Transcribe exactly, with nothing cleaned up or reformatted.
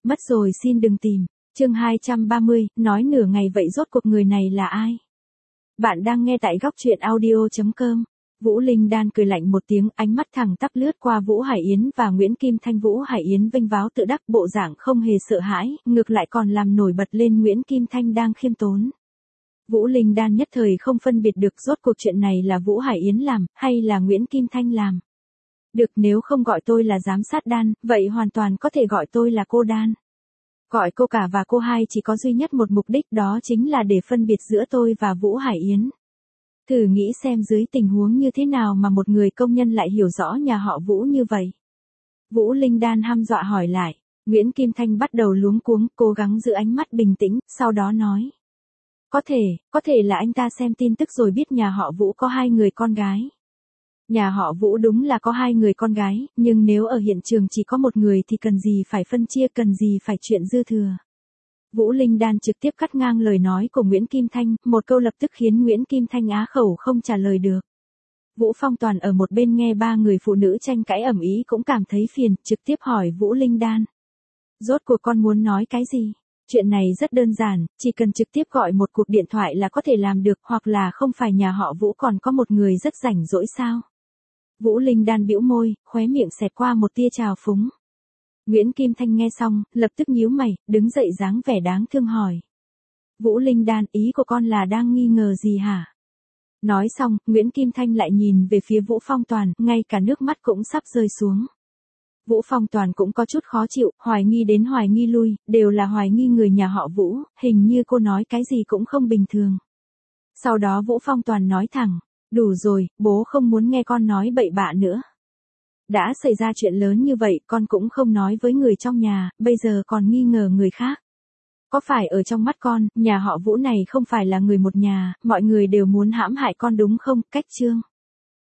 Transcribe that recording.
Mất rồi xin đừng tìm. Chương hai trăm ba mươi, nói nửa ngày vậy rốt cuộc người này là ai? Bạn đang nghe tại góc truyện audio chấm com. Vũ Linh Đan cười lạnh một tiếng, ánh mắt thẳng tắp lướt qua Vũ Hải Yến và Nguyễn Kim Thanh. Vũ Hải Yến vênh váo tự đắc, bộ dạng không hề sợ hãi, ngược lại còn làm nổi bật lên Nguyễn Kim Thanh đang khiêm tốn. Vũ Linh Đan nhất thời không phân biệt được rốt cuộc chuyện này là Vũ Hải Yến làm, hay là Nguyễn Kim Thanh làm. Được, nếu không gọi tôi là giám sát Đan, vậy hoàn toàn có thể gọi tôi là cô Đan. Gọi cô cả và cô hai chỉ có duy nhất một mục đích, đó chính là để phân biệt giữa tôi và Vũ Hải Yến. Thử nghĩ xem dưới tình huống như thế nào mà một người công nhân lại hiểu rõ nhà họ Vũ như vậy. Vũ Linh Đan hăm dọa hỏi lại. Nguyễn Kim Thanh bắt đầu luống cuống, cố gắng giữ ánh mắt bình tĩnh, sau đó nói. Có thể, có thể là anh ta xem tin tức rồi biết nhà họ Vũ có hai người con gái. Nhà họ Vũ đúng là có hai người con gái, nhưng nếu ở hiện trường chỉ có một người thì cần gì phải phân chia, cần gì phải chuyện dư thừa. Vũ Linh Đan trực tiếp cắt ngang lời nói của Nguyễn Kim Thanh, một câu lập tức khiến Nguyễn Kim Thanh á khẩu không trả lời được. Vũ Phong Toàn ở một bên nghe ba người phụ nữ tranh cãi ầm ĩ cũng cảm thấy phiền, trực tiếp hỏi Vũ Linh Đan. Rốt cuộc con muốn nói cái gì? Chuyện này rất đơn giản, chỉ cần trực tiếp gọi một cuộc điện thoại là có thể làm được, hoặc là không phải nhà họ Vũ còn có một người rất rảnh rỗi sao? Vũ Linh Đan bĩu môi, khóe miệng xẹt qua một tia trào phúng. Nguyễn Kim Thanh nghe xong, lập tức nhíu mày, đứng dậy dáng vẻ đáng thương hỏi. Vũ Linh Đan, ý của con là đang nghi ngờ gì hả? Nói xong, Nguyễn Kim Thanh lại nhìn về phía Vũ Phong Toàn, ngay cả nước mắt cũng sắp rơi xuống. Vũ Phong Toàn cũng có chút khó chịu, hoài nghi đến hoài nghi lui, đều là hoài nghi người nhà họ Vũ, hình như cô nói cái gì cũng không bình thường. Sau đó Vũ Phong Toàn nói thẳng, đủ rồi, bố không muốn nghe con nói bậy bạ nữa. Đã xảy ra chuyện lớn như vậy, con cũng không nói với người trong nhà, bây giờ còn nghi ngờ người khác. Có phải ở trong mắt con, nhà họ Vũ này không phải là người một nhà, mọi người đều muốn hãm hại con đúng không? Cách chương.